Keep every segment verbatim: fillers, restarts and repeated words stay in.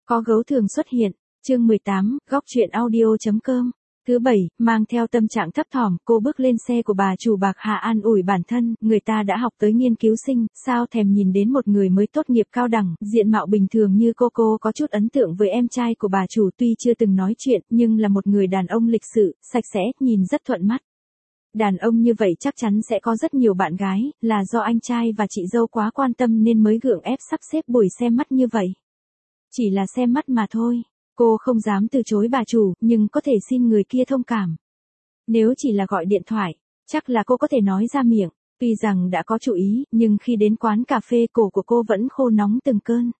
Có gấu thường xuất hiện. Chương mười tám, góc truyện audio.com. Thứ bảy, mang theo tâm trạng thấp thỏm, cô bước lên xe của bà chủ Bạc Hà an ủi bản thân, người ta đã học tới nghiên cứu sinh, sao thèm nhìn đến một người mới tốt nghiệp cao đẳng, diện mạo bình thường như cô. Cô có chút ấn tượng với em trai của bà chủ, tuy chưa từng nói chuyện, nhưng là một người đàn ông lịch sự, sạch sẽ, nhìn rất thuận mắt. Đàn ông như vậy chắc chắn sẽ có rất nhiều bạn gái, là do anh trai và chị dâu quá quan tâm nên mới gượng ép sắp xếp buổi xem mắt như vậy. Chỉ là xem mắt mà thôi. Cô không dám từ chối bà chủ, nhưng có thể xin người kia thông cảm. Nếu chỉ là gọi điện thoại, chắc là cô có thể nói ra miệng. Tuy rằng đã có chủ ý, nhưng khi đến quán cà phê cổ của cô vẫn khô nóng từng cơn.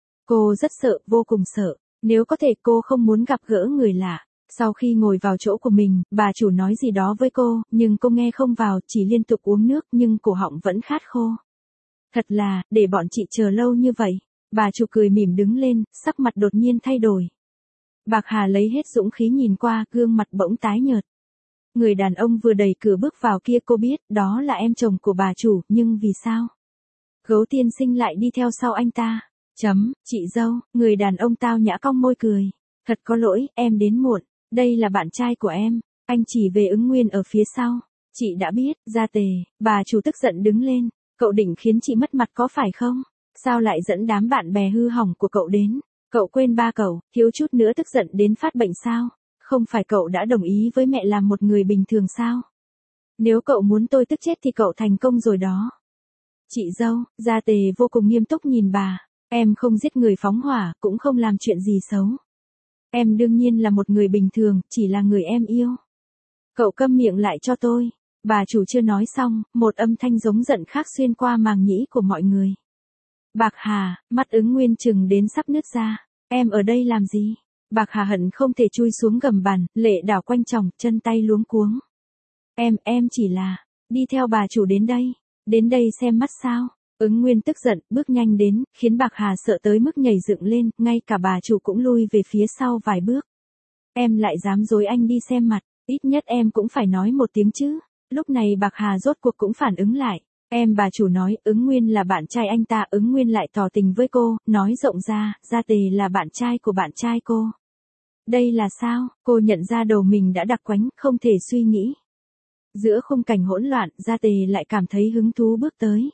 Cô rất sợ, vô cùng sợ. Nếu có thể cô không muốn gặp gỡ người lạ. Sau khi ngồi vào chỗ của mình, bà chủ nói gì đó với cô, nhưng cô nghe không vào, chỉ liên tục uống nước nhưng cổ họng vẫn khát khô. Thật là, để bọn chị chờ lâu như vậy. Bà chủ cười mỉm đứng lên, sắc mặt đột nhiên thay đổi. Bạc Hà lấy hết dũng khí nhìn qua, gương mặt bỗng tái nhợt. Người đàn ông vừa đẩy cửa bước vào kia cô biết, đó là em chồng của bà chủ, nhưng vì sao? Gấu tiên sinh lại đi theo sau anh ta. Chấm, chị dâu, người đàn ông tao nhã cong môi cười. Thật có lỗi, em đến muộn. Đây là bạn trai của em. Anh chỉ về Ứng Nguyên ở phía sau. Chị đã biết, ra tề, bà chủ tức giận đứng lên. Cậu định khiến chị mất mặt có phải không? Sao lại dẫn đám bạn bè hư hỏng của cậu đến? Cậu quên ba cậu, thiếu chút nữa tức giận đến phát bệnh sao? Không phải cậu đã đồng ý với mẹ làm một người bình thường sao? Nếu cậu muốn tôi tức chết thì cậu thành công rồi đó. Chị dâu, gia tề vô cùng nghiêm túc nhìn bà. Em không giết người phóng hỏa, cũng không làm chuyện gì xấu. Em đương nhiên là một người bình thường, chỉ là người em yêu. Cậu câm miệng lại cho tôi. Bà chủ chưa nói xong, một âm thanh giống giận khác xuyên qua màng nhĩ của mọi người. Bạc Hà, mắt Ứng Nguyên chừng đến sắp nứt ra. Em ở đây làm gì? Bạc Hà hận không thể chui xuống gầm bàn, lệ đảo quanh chồng, chân tay luống cuống. Em, em chỉ là, đi theo bà chủ đến đây. Đến đây xem mắt sao? Ứng Nguyên tức giận, bước nhanh đến, khiến Bạc Hà sợ tới mức nhảy dựng lên, ngay cả bà chủ cũng lui về phía sau vài bước. Em lại dám dối anh đi xem mặt, ít nhất em cũng phải nói một tiếng chứ. Lúc này Bạc Hà rốt cuộc cũng phản ứng lại. Em bà chủ nói, Ứng Nguyên là bạn trai anh ta, Ứng Nguyên lại tỏ tình với cô, nói rộng ra, gia tề là bạn trai của bạn trai cô. Đây là sao? Cô nhận ra đầu mình đã đặc quánh, không thể suy nghĩ. Giữa khung cảnh hỗn loạn, gia tề lại cảm thấy hứng thú bước tới.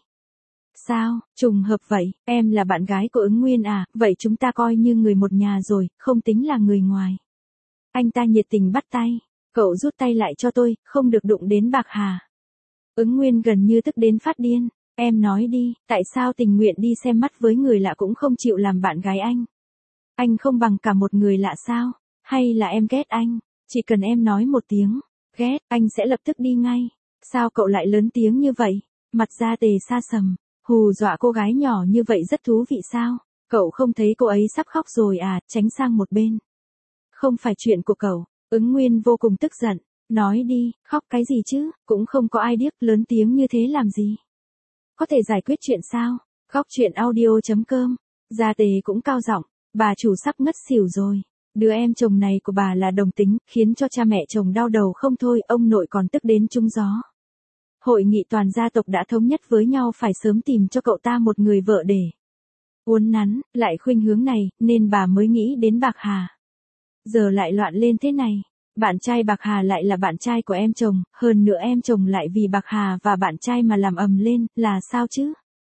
Sao, trùng hợp vậy, em là bạn gái của Ứng Nguyên à, vậy chúng ta coi như người một nhà rồi, không tính là người ngoài. Anh ta nhiệt tình bắt tay, cậu rút tay lại cho tôi, không được đụng đến Bạc Hà. Ứng Nguyên gần như tức đến phát điên. Em nói đi, tại sao tình nguyện đi xem mắt với người lạ cũng không chịu làm bạn gái anh? Anh không bằng cả một người lạ sao? Hay là em ghét anh? Chỉ cần em nói một tiếng, ghét, anh sẽ lập tức đi ngay. Sao cậu lại lớn tiếng như vậy? Mặt gia tề xa sầm, hù dọa cô gái nhỏ như vậy rất thú vị sao? Cậu không thấy cô ấy sắp khóc rồi à, tránh sang một bên. Không phải chuyện của cậu. Ứng Nguyên vô cùng tức giận. Nói đi, khóc cái gì chứ, cũng không có ai điếc, lớn tiếng như thế làm gì. Có thể giải quyết chuyện sao? Góc truyện audio.com. Gia tề cũng cao giọng, bà chủ sắp ngất xỉu rồi. Đứa em chồng này của bà là đồng tính, khiến cho cha mẹ chồng đau đầu không thôi, ông nội còn tức đến trúng gió. Hội nghị toàn gia tộc đã thống nhất với nhau phải sớm tìm cho cậu ta một người vợ để uốn nắn, lại khuynh hướng này, nên bà mới nghĩ đến Bạc Hà. Giờ lại loạn lên thế này. Bạn trai Bạc Hà lại là bạn trai của em chồng, hơn nữa em chồng lại vì Bạc Hà và bạn trai mà làm ầm lên, là sao chứ?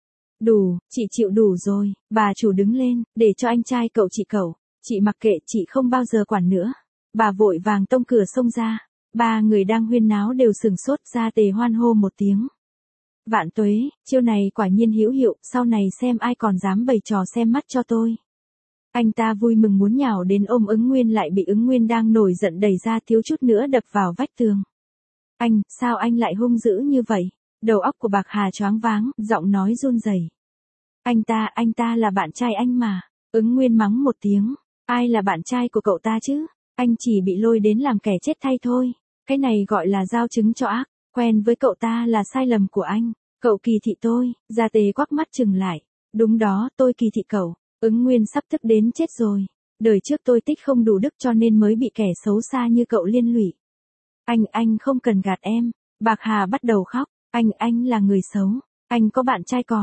Đủ, chị chịu đủ rồi, bà chủ đứng lên, để cho anh trai cậu chị cậu, chị mặc kệ, chị không bao giờ quản nữa. Bà vội vàng tông cửa xông ra, ba người đang huyên náo đều sừng sốt, ra tề hoan hô một tiếng. Vạn tuế, chiêu này quả nhiên hữu hiệu, sau này xem ai còn dám bày trò xem mắt cho tôi. Anh ta vui mừng muốn nhào đến ôm Ứng Nguyên lại bị Ứng Nguyên đang nổi giận đẩy ra, thiếu chút nữa đập vào vách tường. Anh, sao anh lại hung dữ như vậy? Đầu óc của Bạc Hà choáng váng, giọng nói run rẩy. Anh ta, anh ta là bạn trai anh mà. Ứng Nguyên mắng một tiếng. Ai là bạn trai của cậu ta chứ? Anh chỉ bị lôi đến làm kẻ chết thay thôi. Cái này gọi là giao chứng cho ác. Quen với cậu ta là sai lầm của anh. Cậu kỳ thị tôi. Gia tề quắc mắt chừng lại. Đúng đó, tôi kỳ thị cậu. Ứng Nguyên sắp tức đến chết rồi. Đời trước tôi tích không đủ đức cho nên mới bị kẻ xấu xa như cậu liên lụy. Anh, anh không cần gạt em. Bạc Hà bắt đầu khóc. Anh, anh là người xấu. Anh có bạn trai còn.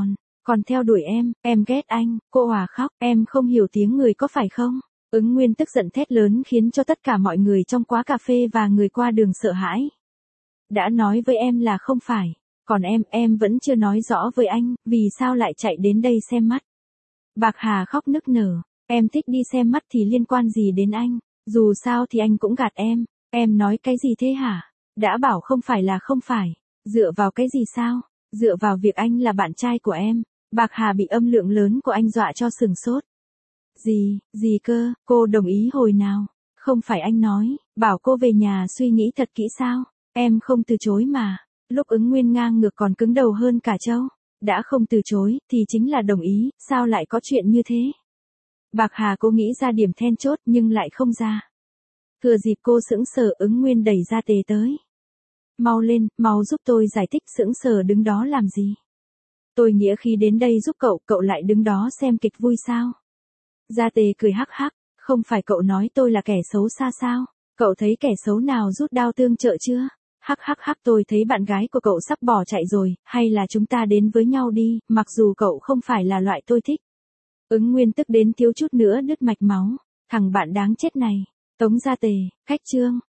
Còn theo đuổi em, em ghét anh, cô Hòa khóc, em không hiểu tiếng người có phải không? Ứng Nguyên tức giận thét lớn khiến cho tất cả mọi người trong quán cà phê và người qua đường sợ hãi. Đã nói với em là không phải, còn em, em vẫn chưa nói rõ với anh, vì sao lại chạy đến đây xem mắt. Bạc Hà khóc nức nở, em thích đi xem mắt thì liên quan gì đến anh, dù sao thì anh cũng gạt em, em nói cái gì thế hả? Đã bảo không phải là không phải, dựa vào cái gì sao? Dựa vào việc anh là bạn trai của em. Bạc Hà bị âm lượng lớn của anh dọa cho sừng sốt. Gì, gì cơ, cô đồng ý hồi nào? Không phải anh nói, bảo cô về nhà suy nghĩ thật kỹ sao? Em không từ chối mà. Lúc Ứng Nguyên ngang ngược còn cứng đầu hơn cả trâu. Đã không từ chối, thì chính là đồng ý, sao lại có chuyện như thế? Bạc Hà cô nghĩ ra điểm then chốt nhưng lại không ra. Thừa dịp cô sững sờ, Ứng Nguyên đẩy ra Tề tới. Mau lên, mau giúp tôi giải thích. Sững sờ đứng đó làm gì? Tôi nghĩa khi đến đây giúp cậu, cậu lại đứng đó xem kịch vui sao? Gia Tề cười hắc hắc, không phải cậu nói tôi là kẻ xấu xa sao? Cậu thấy kẻ xấu nào rút đao tương trợ chưa? Hắc hắc hắc, tôi thấy bạn gái của cậu sắp bỏ chạy rồi, hay là chúng ta đến với nhau đi, mặc dù cậu không phải là loại tôi thích. Ứng Nguyên tức đến thiếu chút nữa đứt mạch máu, thằng bạn đáng chết này. Tống Gia Tề, khách trương,